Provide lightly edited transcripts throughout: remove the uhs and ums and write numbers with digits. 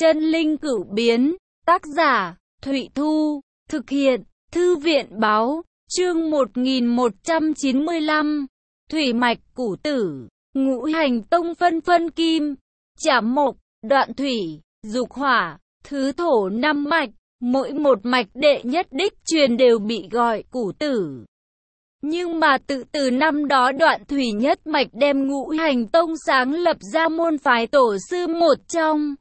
Chân linh cửu biến, tác giả, Thụy Thu, thực hiện, Thư viện báo, chương 1195, Thủy mạch củ tử, ngũ hành tông phân phân kim, chảm mộc, đoạn thủy, dục hỏa, thứ thổ 5 mạch, mỗi một mạch đệ nhất đích truyền đều bị gọi củ tử. Nhưng mà tự từ năm đó Đoạn thủy nhất mạch đem ngũ hành tông sáng lập ra môn phái tổ sư một trong.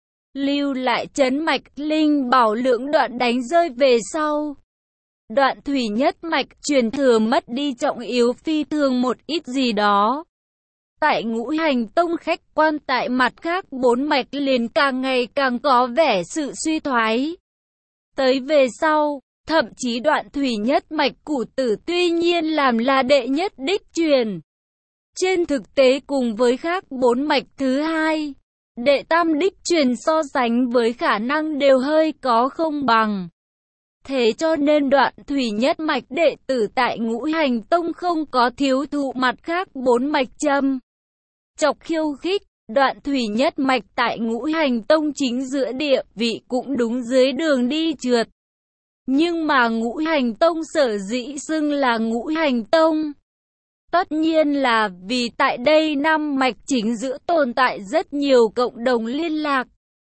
Lưu lại chấn mạch linh bảo lượng đoạn đánh rơi về sau. Đoạn thủy nhất mạch truyền thừa mất đi trọng yếu phi thường một ít gì đó. Tại ngũ hành tông khách quan tại mặt khác bốn mạch liền càng ngày càng có vẻ sự suy thoái. Tới về sau, thậm chí Đoạn thủy nhất mạch củ tử tuy nhiên làm là đệ nhất đích truyền. Trên thực tế cùng với khác bốn mạch thứ hai, đệ tam đích truyền so sánh với khả năng đều hơi có không bằng. Thế cho nên Đoạn thủy nhất mạch đệ tử tại ngũ hành tông không có thiếu thụ mặt khác bốn mạch châm chọc khiêu khích. Đoạn thủy nhất mạch tại ngũ hành tông chính giữa địa vị cũng đúng dưới đường đi trượt. Nhưng mà ngũ hành tông sở dĩ xưng là ngũ hành tông, tất nhiên là vì tại đây năm mạch chính giữa tồn tại rất nhiều cộng đồng liên lạc.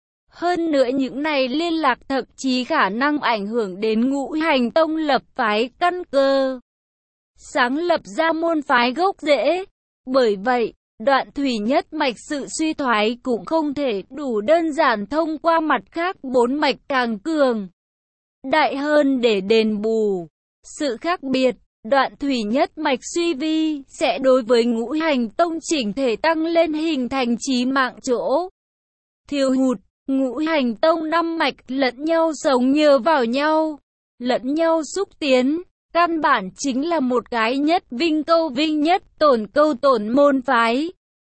Hơn nữa những này liên lạc thậm chí khả năng ảnh hưởng đến ngũ hành tông lập phái căn cơ, sáng lập ra môn phái gốc rễ. Bởi vậy, Đoạn thủy nhất mạch sự suy thoái cũng không thể đủ đơn giản thông qua mặt khác bốn mạch càng cường đại hơn để đền bù. Sự khác biệt, Đoạn thủy nhất mạch suy vi sẽ đối với ngũ hành tông chỉnh thể tăng lên hình thành chí mạng chỗ thiếu hụt. Ngũ hành tông năm mạch lẫn nhau sống nhờ vào nhau, lẫn nhau xúc tiến, căn bản chính là một cái nhất vinh câu vinh nhất tổn câu tổn môn phái.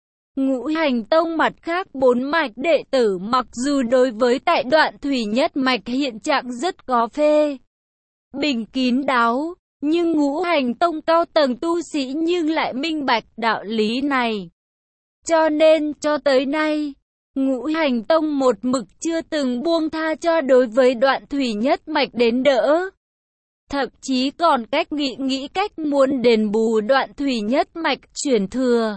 Ngũ hành tông mặt khác bốn mạch đệ tử mặc dù đối với tại Đoạn thủy nhất mạch hiện trạng rất có phê bình kín đáo, nhưng ngũ hành tông cao tầng tu sĩ nhưng lại minh bạch đạo lý này. Cho nên cho tới nay, ngũ hành tông một mực chưa từng buông tha cho đối với Đoạn thủy nhất mạch đến đỡ. Thậm chí còn nghĩ cách muốn đền bù Đoạn thủy nhất mạch chuyển thừa.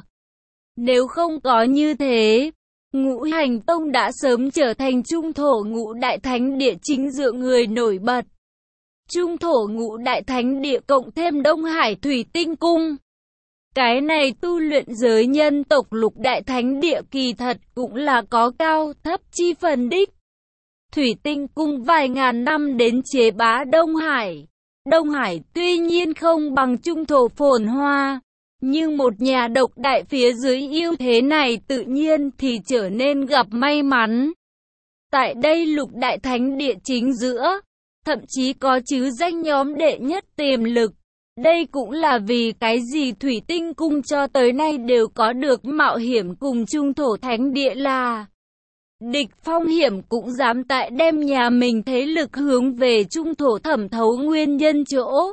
Nếu không có như thế, ngũ hành tông đã sớm trở thành trung thổ ngũ đại thánh địa chính giữa người nổi bật. Trung thổ ngũ đại thánh địa cộng thêm Đông Hải thủy tinh cung. Cái này tu luyện giới nhân tộc lục đại thánh địa kỳ thật cũng là có cao thấp chi phần đích. Thủy tinh cung vài ngàn năm đến chế bá Đông Hải. Đông Hải tuy nhiên không bằng trung thổ phồn hoa, nhưng một nhà độc đại phía dưới ưu thế này tự nhiên thì trở nên gặp may mắn. Tại đây lục đại thánh địa chính giữa, thậm chí có chứ danh nhóm đệ nhất tiềm lực. Đây cũng là vì cái gì thủy tinh cung cho tới nay đều có được mạo hiểm cùng trung thổ thánh địa là địch phong hiểm cũng dám tại đem nhà mình thế lực hướng về trung thổ thẩm thấu nguyên nhân chỗ.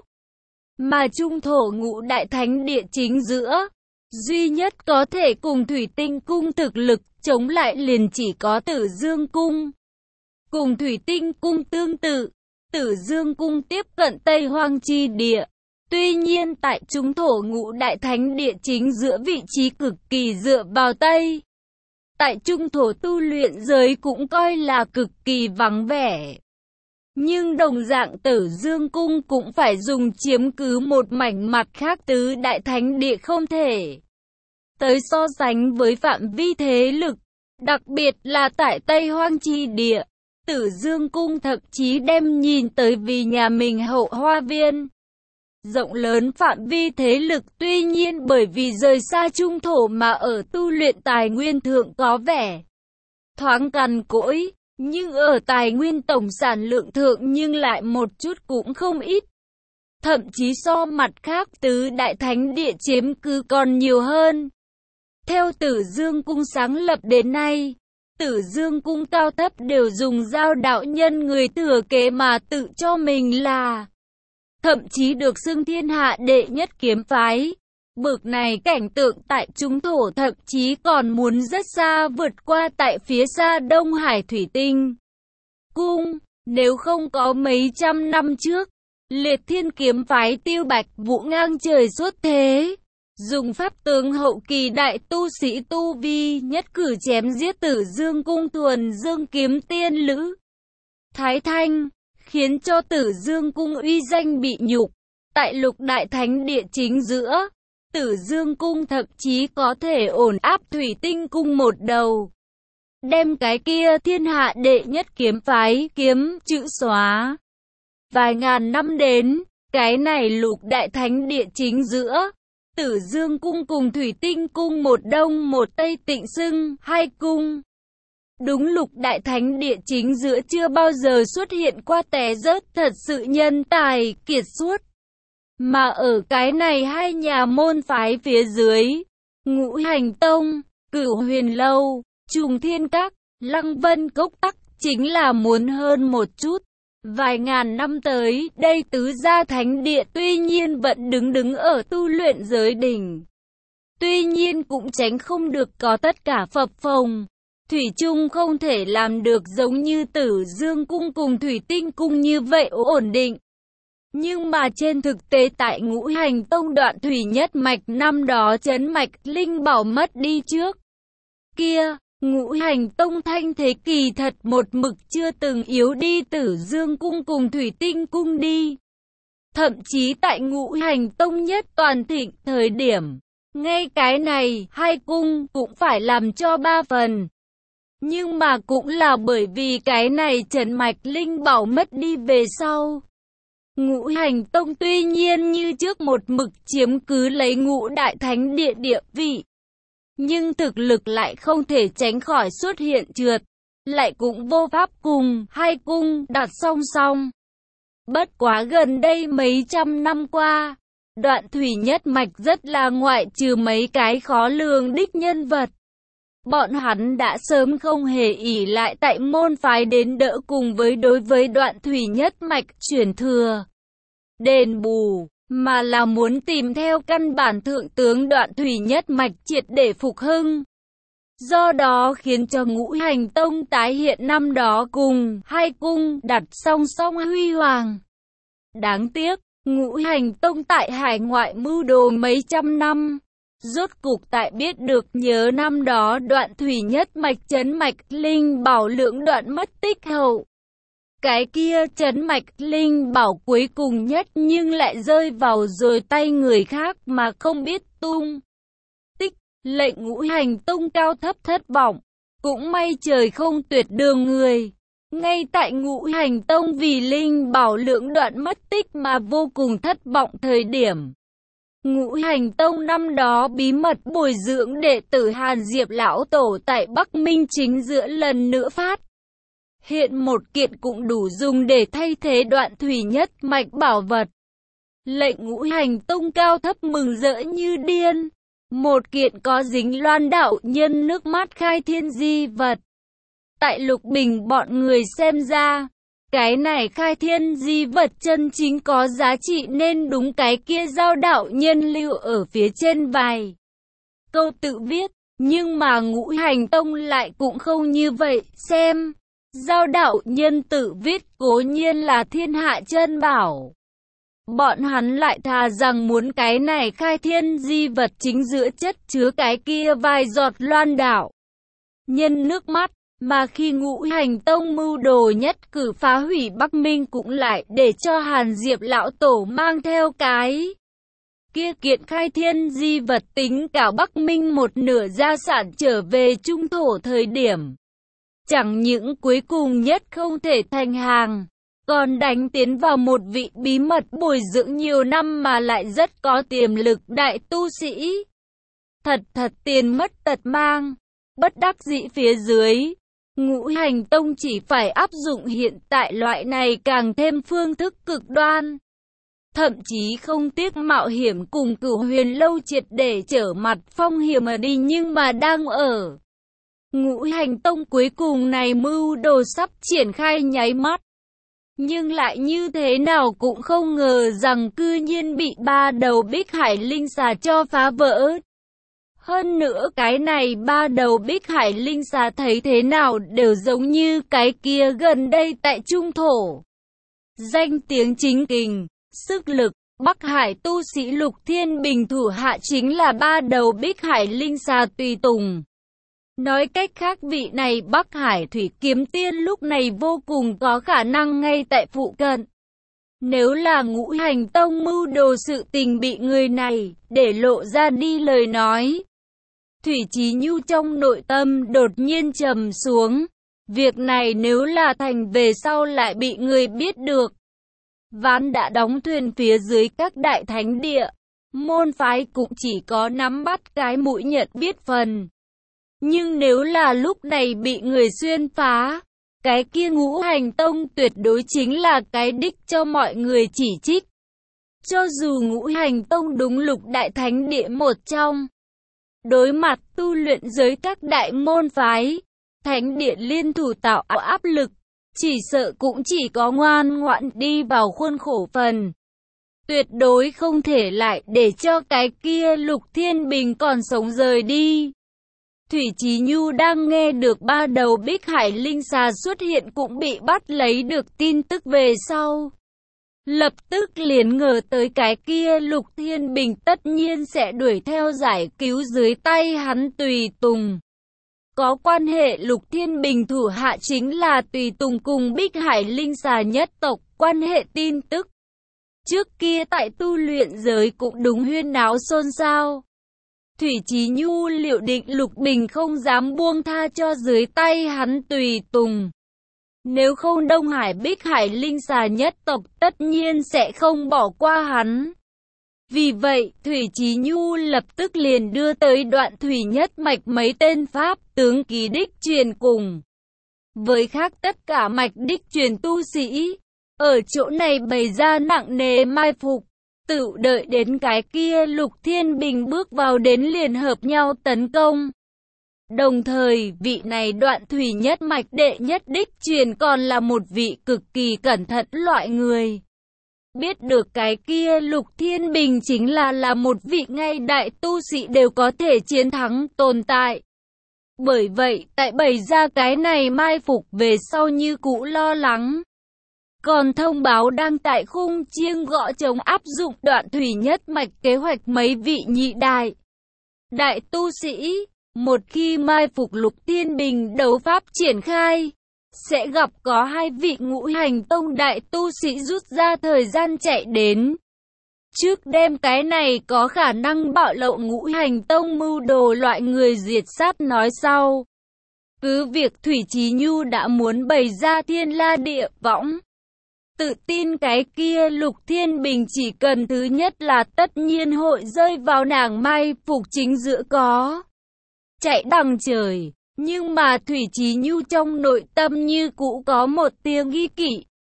Mà trung thổ ngũ đại thánh địa chính giữa, duy nhất có thể cùng thủy tinh cung thực lực chống lại liền chỉ có Tử Dương cung. Cùng thủy tinh cung tương tự, Tử Dương cung tiếp cận Tây Hoang chi địa. Tuy nhiên tại trung thổ ngũ đại thánh địa chính giữa vị trí cực kỳ dựa vào Tây. Tại trung thổ tu luyện giới cũng coi là cực kỳ vắng vẻ. Nhưng đồng dạng Tử Dương cung cũng phải dùng chiếm cứ một mảnh mặt khác tứ đại thánh địa không thể tới so sánh với phạm vi thế lực. Đặc biệt là tại Tây Hoang chi địa, Tử Dương cung thậm chí đem nhìn tới vì nhà mình hậu hoa viên. Rộng lớn phạm vi thế lực tuy nhiên bởi vì rời xa trung thổ mà ở tu luyện tài nguyên thượng có vẻ thoáng cằn cỗi, nhưng ở tài nguyên tổng sản lượng thượng nhưng lại một chút cũng không ít. Thậm chí so mặt khác tứ đại thánh địa chiếm cứ còn nhiều hơn. Theo Tử Dương cung sáng lập đến nay, Tử Dương cung cao thấp đều dùng giao đạo nhân người thừa kế mà tự cho mình là thậm chí được xưng thiên hạ đệ nhất kiếm phái. Bực này cảnh tượng tại trung thổ thậm chí còn muốn rất xa vượt qua tại phía xa Đông Hải Thủy Tinh Cung. Nếu không có mấy trăm năm trước, Liệt Thiên kiếm phái Tiêu Bạch Vũ ngang trời xuất thế, dùng pháp tướng hậu kỳ đại tu sĩ tu vi nhất cử chém giết Tử Dương Cung thuần dương kiếm tiên Lữ Thái Thanh, khiến cho Tử Dương Cung uy danh bị nhục. Tại Lục Đại Thánh Địa chính giữa, Tử Dương Cung thậm chí có thể ổn áp Thủy Tinh Cung một đầu, đem cái kia thiên hạ đệ nhất kiếm phái kiếm chữ xóa. Vài ngàn năm đến, cái này Lục Đại Thánh Địa chính giữa, Tử Dương Cung cùng Thủy Tinh Cung một đông một tây tịnh xưng hai cung. Đúng Lục Đại Thánh Địa chính giữa chưa bao giờ xuất hiện qua té rớt thật sự nhân tài kiệt xuất. Mà ở cái này hai nhà môn phái phía dưới, Ngũ Hành Tông, Cửu Huyền Lâu, Trùng Thiên Các, Lăng Vân Cốc Tắc chính là muốn hơn một chút. Vài ngàn năm tới, đây tứ gia thánh địa tuy nhiên vẫn đứng ở tu luyện giới đỉnh. Tuy nhiên cũng tránh không được có tất cả phập phồng. Thủy chung không thể làm được giống như Tử Dương Cung cùng Thủy Tinh Cung như vậy ổn định. Nhưng mà trên thực tế tại Ngũ Hành Tông đoạn thủy nhất mạch năm đó chấn mạch linh bảo mất đi trước kia, Ngũ Hành Tông thanh thế kỳ thật một mực chưa từng yếu đi Tử Dương Cung cùng Thủy Tinh Cung đi. Thậm chí tại Ngũ Hành Tông nhất toàn thịnh thời điểm, ngay cái này hai cung cũng phải làm cho ba phần. Nhưng mà cũng là bởi vì cái này trấn mạch linh bảo mất đi về sau, Ngũ Hành Tông tuy nhiên như trước một mực chiếm cứ lấy Ngũ Đại Thánh Địa địa vị, nhưng thực lực lại không thể tránh khỏi xuất hiện trượt, lại cũng vô pháp cùng hai cung đặt song song. Bất quá gần đây mấy trăm năm qua, đoạn thủy nhất mạch rất là ngoại trừ mấy cái khó lường đích nhân vật. Bọn hắn đã sớm không hề ỷ lại tại môn phái đến đỡ cùng với đối với đoạn thủy nhất mạch chuyển thừa, đền bù, mà là muốn tìm theo căn bản thượng tướng đoạn thủy nhất mạch triệt để phục hưng. Do đó khiến cho Ngũ Hành Tông tái hiện năm đó cùng hai cung đặt song song huy hoàng. Đáng tiếc, Ngũ Hành Tông tại hải ngoại mưu đồ mấy trăm năm, rốt cục tại biết được nhớ năm đó đoạn thủy nhất mạch trấn mạch linh bảo lưỡng đoạn mất tích hậu. Cái kia trấn mạch linh bảo cuối cùng nhất nhưng lại rơi vào rồi tay người khác mà không biết tung tích, lệnh Ngũ Hành Tông cao thấp thất vọng. Cũng may trời không tuyệt đường người. Ngay tại Ngũ Hành Tông vì linh bảo lưỡng đoạn mất tích mà vô cùng thất vọng thời điểm, Ngũ Hành Tông năm đó bí mật bồi dưỡng đệ tử Hàn Diệp Lão Tổ tại Bắc Minh chính giữa lần nữa phát hiện một kiện cũng đủ dùng để thay thế đoạn thủy nhất mạch bảo vật. Lệnh Ngũ Hành Tông cao thấp mừng rỡ như điên. Một kiện có dính Loan đạo nhân nước mắt khai thiên di vật. Tại Lục Bình bọn người xem ra, cái này khai thiên di vật chân chính có giá trị nên đúng cái kia giao đạo nhân lưu ở phía trên vài câu tự viết. Nhưng mà Ngũ Hành Tông lại cũng không như vậy, xem. Giao đạo nhân tự viết cố nhiên là thiên hạ chân bảo. Bọn hắn lại thà rằng muốn cái này khai thiên di vật chính giữa chất chứa cái kia vài giọt loan đạo nhân nước mắt. Mà khi Ngũ Hành Tông mưu đồ nhất cử phá hủy Bắc Minh cũng lại để cho Hàn Diệp Lão Tổ mang theo cái kia kiện khai thiên di vật tính cả Bắc Minh một nửa gia sản trở về trung thổ thời điểm. Chẳng những cuối cùng nhất không thể thành hàng, còn đánh tiến vào một vị bí mật bồi dưỡng nhiều năm mà lại rất có tiềm lực đại tu sĩ. Thật tiền mất tật mang, bất đắc dĩ phía dưới, Ngũ Hành Tông chỉ phải áp dụng hiện tại loại này càng thêm phương thức cực đoan. Thậm chí không tiếc mạo hiểm cùng Cửu Huyền Lâu triệt để trở mặt phong hiểm mà đi, nhưng mà đang ở Ngũ Hành Tông cuối cùng này mưu đồ sắp triển khai nháy mắt. Nhưng lại như thế nào cũng không ngờ rằng cư nhiên bị ba đầu Bích Hải Linh xà cho phá vỡ. Hơn nữa cái này ba đầu Bích Hải Linh xà thấy thế nào đều giống như cái kia gần đây tại Trung Thổ. Danh tiếng chính kình, sức lực, Bắc Hải tu sĩ Lục Thiên Bình thủ hạ chính là ba đầu Bích Hải Linh xà tùy tùng. Nói cách khác vị này Bắc Hải Thủy Kiếm Tiên lúc này vô cùng có khả năng ngay tại phụ cận. Nếu là Ngũ Hành Tông mưu đồ sự tình bị người này để lộ ra đi lời nói, Thủy Chí Nhu trong nội tâm đột nhiên trầm xuống. Việc này nếu là thành về sau lại bị người biết được, ván đã đóng thuyền phía dưới các đại thánh địa, môn phái cũng chỉ có nắm bắt cái mũi nhận biết phần. Nhưng nếu là lúc này bị người xuyên phá, cái kia Ngũ Hành Tông tuyệt đối chính là cái đích cho mọi người chỉ trích. Cho dù Ngũ Hành Tông đúng lục đại thánh địa một trong, đối mặt tu luyện giới các đại môn phái, thánh địa liên thủ tạo áp lực, chỉ sợ cũng chỉ có ngoan ngoãn đi vào khuôn khổ phần. Tuyệt đối không thể lại để cho cái kia Lục Thiên Bình còn sống rời đi. Thủy Chí Nhu đang nghe được ba đầu Bích Hải Linh xà xuất hiện cũng bị bắt lấy được tin tức về sau. Lập tức liền ngờ tới cái kia Lục Thiên Bình tất nhiên sẽ đuổi theo giải cứu dưới tay hắn tùy tùng. Có quan hệ Lục Thiên Bình thủ hạ chính là tùy tùng cùng Bích Hải Linh xà nhất tộc, quan hệ tin tức. Trước kia tại tu luyện giới cũng đúng huyên náo xôn xao. Thủy Chí Nhu liệu định Lục Bình không dám buông tha cho dưới tay hắn tùy tùng. Nếu không Đông Hải Bích Hải Linh xà nhất tộc tất nhiên sẽ không bỏ qua hắn. Vì vậy, Thủy Chí Nhu lập tức liền đưa tới Đoạn Thủy nhất mạch mấy tên pháp tướng ký đích truyền cùng. Với khác tất cả mạch đích truyền tu sĩ, ở chỗ này bày ra nặng nề mai phục, tự đợi đến cái kia Lục Thiên Bình bước vào đến liền hợp nhau tấn công. Đồng thời, vị này Đoạn Thủy nhất mạch đệ nhất đích truyền còn là một vị cực kỳ cẩn thận loại người. Biết được cái kia Lục Thiên Bình chính là một vị ngay đại tu sĩ đều có thể chiến thắng tồn tại. Bởi vậy, tại bày ra cái này mai phục về sau như cũ lo lắng. Còn thông báo đang tại khung chiêng gõ trống áp dụng Đoạn Thủy nhất mạch kế hoạch mấy vị nhị đại tu sĩ. Một khi mai phục Lục Thiên Bình đấu pháp triển khai, sẽ gặp có hai vị Ngũ Hành Tông đại tu sĩ rút ra thời gian chạy đến. Trước đêm cái này có khả năng bạo lộ Ngũ Hành Tông mưu đồ loại người diệt sát nói sau. Cứ việc Thủy Chí Nhu đã muốn bày ra thiên la địa võng, tự tin cái kia Lục Thiên Bình chỉ cần thứ nhất là tất nhiên hội rơi vào nàng mai phục chính giữa có chạy đằng trời. Nhưng mà Thủy Chí Nhu trong nội tâm như cũ có một tiếng nghi kỵ.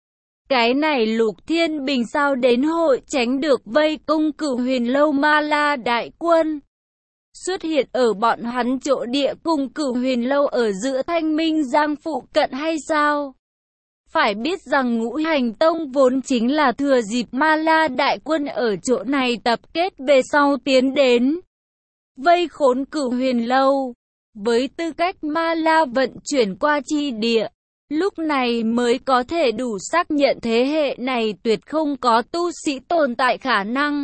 Cái này Lục Thiên Bình sao đến hội tránh được vây công Cửu Huyền Lâu Ma La đại quân? Xuất hiện ở bọn hắn chỗ địa cùng Cửu Huyền Lâu ở giữa Thanh Minh Giang phụ cận hay sao? Phải biết rằng Ngũ Hành Tông vốn chính là thừa dịp Ma La đại quân ở chỗ này tập kết về sau tiến đến vây khốn Cửu Huyền Lâu. Với tư cách Ma La vận chuyển qua chi địa, lúc này mới có thể đủ xác nhận thế hệ này tuyệt không có tu sĩ tồn tại khả năng.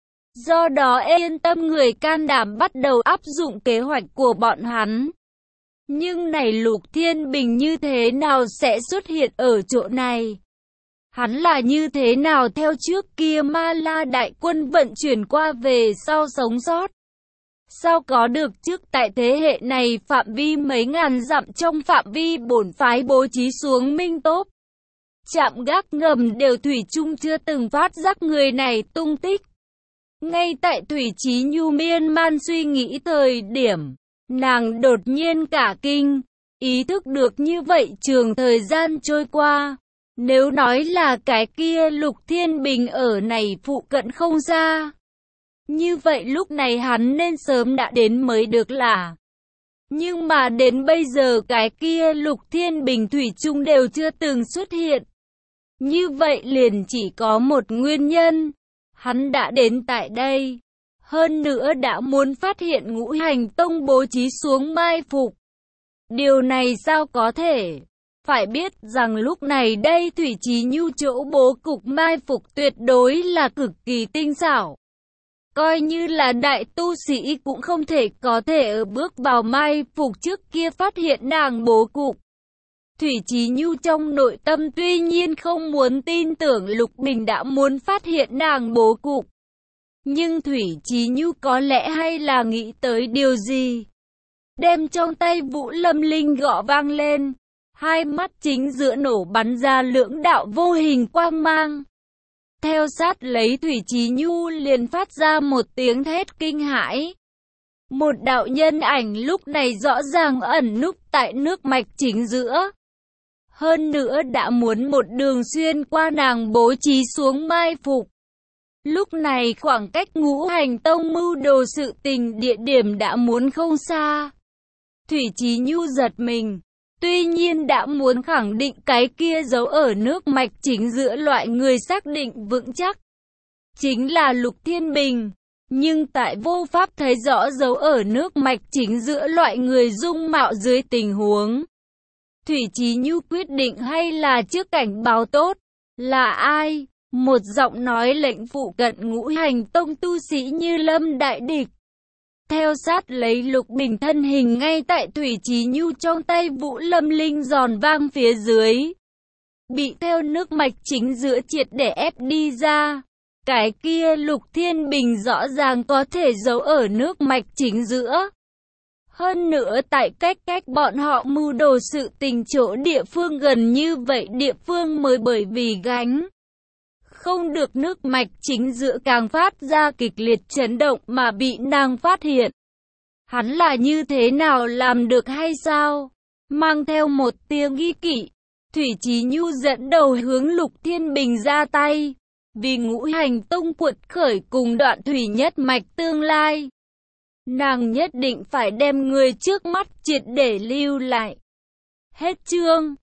Do đó yên tâm người can đảm bắt đầu áp dụng kế hoạch của bọn hắn. Nhưng này Lục Thiên Bình như thế nào sẽ xuất hiện ở chỗ này? Hắn là như thế nào theo trước kia Ma La đại quân vận chuyển qua về sau sống sót? Sao có được trước tại thế hệ này phạm vi mấy ngàn dặm trong phạm vi bổn phái bố trí xuống minh tốp. Trạm gác ngầm đều thủy chung chưa từng phát giác người này tung tích. Ngay tại Thủy Chí Nhu miên man suy nghĩ thời điểm, nàng đột nhiên cả kinh, ý thức được như vậy trường thời gian trôi qua. Nếu nói là cái kia Lục Thiên Bình ở này phụ cận không xa, như vậy lúc này hắn nên sớm đã đến mới được là. Nhưng mà đến bây giờ cái kia Lục Thiên Bình thủy chung đều chưa từng xuất hiện. Như vậy liền chỉ có một nguyên nhân. Hắn đã đến tại đây. Hơn nữa đã muốn phát hiện Ngũ Hành Tông bố trí xuống mai phục. Điều này sao có thể? Phải biết rằng lúc này đây Thủy Chí Nhu chỗ bố cục mai phục tuyệt đối là cực kỳ tinh xảo. Coi như là đại tu sĩ cũng không thể có thể ở bước vào mai phục trước kia phát hiện nàng bố cục. Thủy Chí Nhu trong nội tâm tuy nhiên không muốn tin tưởng Lục Bình đã muốn phát hiện nàng bố cục. Nhưng Thủy Chí Nhu có lẽ hay là nghĩ tới điều gì? Đem trong tay Vũ Lâm Linh gõ vang lên. Hai mắt chính giữa nổ bắn ra lưỡng đạo vô hình quang mang. Theo sát lấy Thủy Chí Nhu liền phát ra một tiếng thét kinh hãi. Một đạo nhân ảnh lúc này rõ ràng ẩn núp tại nước mạch chính giữa. Hơn nữa đã muốn một đường xuyên qua nàng bố trí xuống mai phục. Lúc này khoảng cách Ngũ Hành Tông mưu đồ sự tình địa điểm đã muốn không xa. Thủy Chí Nhu giật mình. Tuy nhiên đã muốn khẳng định cái kia giấu ở nước mạch chính giữa loại người xác định vững chắc. Chính là Lục Thiên Bình. Nhưng tại vô pháp thấy rõ giấu ở nước mạch chính giữa loại người dung mạo dưới tình huống. Thủy Chí Nhu quyết định hay là trước cảnh báo tốt. Là ai? Một giọng nói lệnh phụ cận Ngũ Hành Tông tu sĩ như lâm đại địch. Theo sát lấy Lục Bình thân hình ngay tại Thủy Chí Nhu trong tay Vũ Lâm Linh giòn vang phía dưới. Bị theo nước mạch chính giữa triệt để ép đi ra. Cái kia Lục Thiên Bình rõ ràng có thể giấu ở nước mạch chính giữa. Hơn nữa tại cách bọn họ mưu đồ sự tình chỗ địa phương gần như vậy địa phương mới bởi vì gánh không được nước mạch chính giữa càng phát ra kịch liệt chấn động mà bị nàng phát hiện. Hắn là như thế nào làm được hay sao? Mang theo một tiếng nghi kỵ, Thủy Chí Nhu dẫn đầu hướng Lục Thiên Bình ra tay. Vì Ngũ Hành Tông cuột khởi cùng Đoạn Thủy nhất mạch tương lai. Nàng nhất định phải đem người trước mắt triệt để lưu lại. Hết chương.